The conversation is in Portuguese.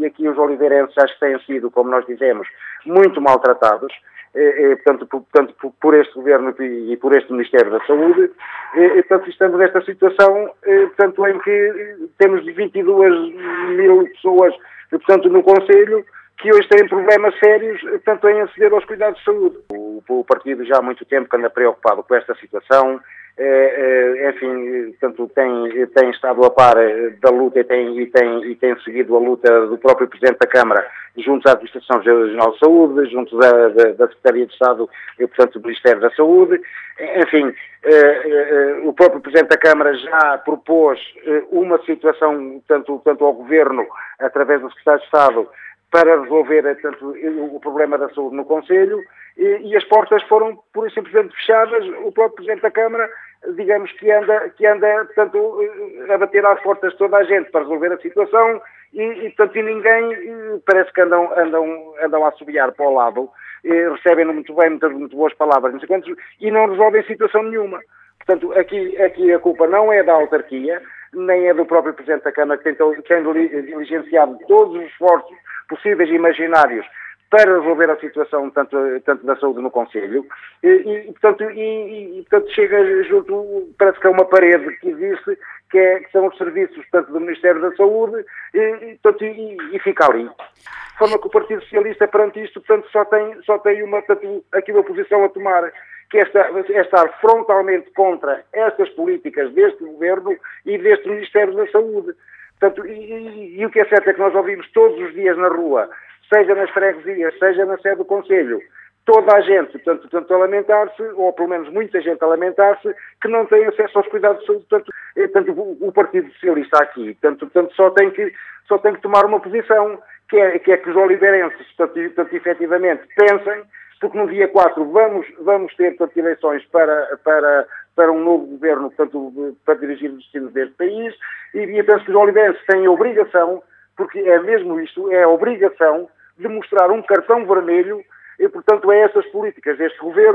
e aqui os oliveirenses acho que têm sido, como nós dizemos, muito maltratados, portanto, por este Governo e por este Ministério da Saúde. Portanto, estamos nesta situação, portanto, em que temos 22 mil pessoas, portanto, no Conselho, que hoje têm problemas sérios, portanto, em aceder aos cuidados de saúde. O partido já há muito tempo que anda preocupado com esta situação, enfim, portanto, tem estado a par da luta e tem seguido a luta do próprio Presidente da Câmara junto à Administração Regional de Saúde, junto da Secretaria de Estado e, portanto, do Ministério da Saúde. Enfim, o próprio Presidente da Câmara já propôs uma situação, tanto ao Governo, através do Secretário de Estado, para resolver tanto, o problema da saúde no Conselho, e as portas foram pura e simplesmente fechadas. O próprio Presidente da Câmara, digamos que anda portanto, a bater às portas de toda a gente para resolver a situação, portanto, e ninguém parece que andam a assobiar para o lado, recebem muito bem, muito boas palavras, não sei quantos, e não resolvem situação nenhuma. Portanto, aqui a culpa não é da autarquia, nem é do próprio Presidente da Câmara, que tem diligenciado todos os esforços possíveis e imaginários para resolver a situação tanto da saúde no Conselho, portanto, chega junto, parece que é uma parede que existe, que são os serviços, portanto, do Ministério da Saúde, e fica ali. De forma que o Partido Socialista, perante isto, portanto, só tem aqui uma posição a tomar, que é estar frontalmente contra estas políticas deste Governo e deste Ministério da Saúde. Portanto, e o que é certo é que nós ouvimos todos os dias na rua, seja nas freguesias, seja na sede do Conselho, toda a gente, portanto, a lamentar-se, ou pelo menos muita gente a lamentar-se, que não tem acesso aos cuidados de saúde. Portanto, o Partido Socialista aqui, portanto, só tem que tomar uma posição, que é que os oliveirenses, portanto, efetivamente, pensem, porque no dia 4 vamos ter, portanto, eleições para um novo governo, portanto, para dirigir os destinos deste país, e eu penso que os oliveirenses têm a obrigação, porque é mesmo isto, é a obrigação de mostrar um cartão vermelho, e, portanto, a essas políticas deste governo,